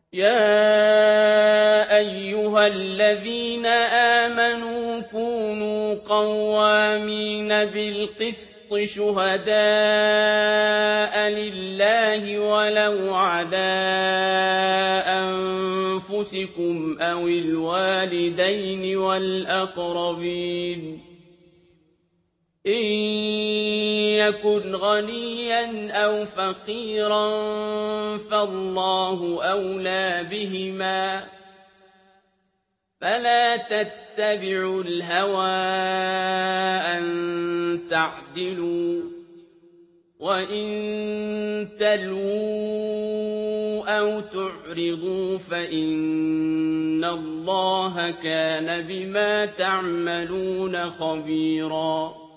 يَا أَيُّهَا الَّذِينَ آمَنُوا كُونُوا قَوَّامِينَ بِالْقِسْطِ شُهَدَاءَ لِلَّهِ وَلَوْ عَلَىٰ أَنفُسِكُمْ أَوِ الْوَالِدَيْنِ وَالْأَقْرَبِينَ إِن يَكُنْ غَنِيًّا أَوْ فَقِيرًا فَاللَّهُ أَوْلَىٰ بِهِمَا ۖ فَلَا تَتَّبِعُوا الْهَوَىٰ أَن تَعْدِلُوا ۚ وَإِن تَلْوُوا أَوْ تُعْرِضُوا فَإِنَّ اللَّهَ كَانَ بِمَا تَعْمَلُونَ خَبِيرًا